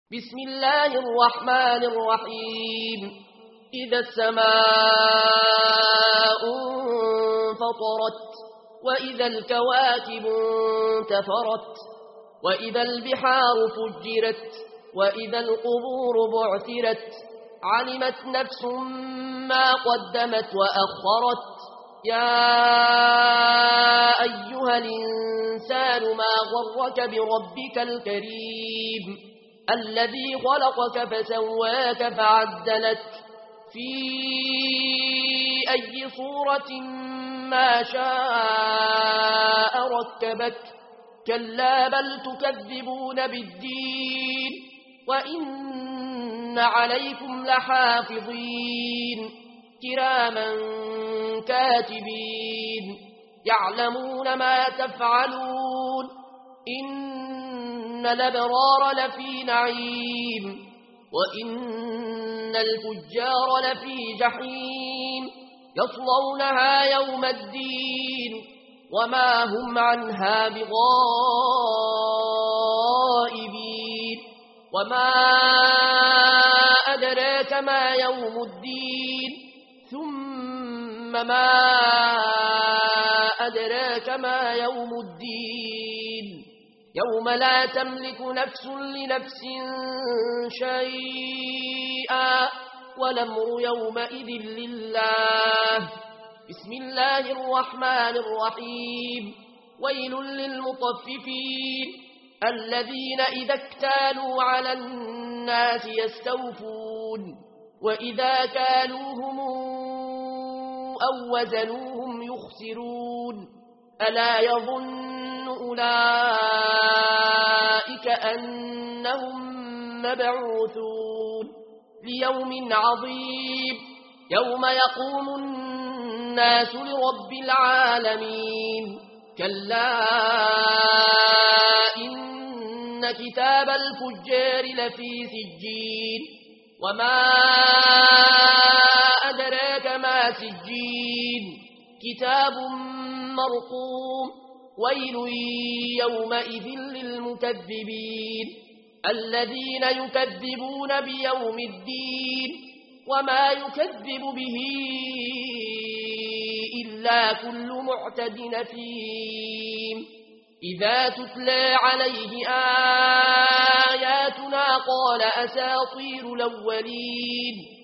بسم الله الرحمن الرحيم إذا السماء انفطرت وإذا الكواكب انتثرت وإذا البحار فجرت وإذا القبور بعثرت علمت نفس ما قدمت وأخرت يا أيها الإنسان ما غرك بربك الكريم الذي خلقك فسواك فعدلك في أي صورة ما شاء ركبك كلا بل تكذبون بالدين وإن عليكم لحافظين كراما كاتبين يعلمون ما تفعلون إن الأبرار لفي نعيم وإن الفجار لفي جحيم يصلونها يوم الدين وما هم عنها بغائبين وما أدراك ما يوم الدين ثم ما أدراك ما يوم الدين يوم لا تملك نفس لنفس شيئا والأمر يومئذ لله بسم الله الرحمن الرحيم ويل للمطففين الذين إذا اكتالوا على الناس يستوفون وإذا كالوهم أو وزنوهم يخسرون ألا يظن أولئك أنهم مبعوثون ليوم عظيم يوم يقوم الناس لرب العالمين كلا إن كتاب الفجار لفي سجين وما أدراك ما سجين كتاب مرقوم ويل يومئذ للمكذبين الذين يكذبون بيوم الدين وما يكذب به إلا كل معتد نثيم إذا تتلى عليه آياتنا قال أساطير الأولين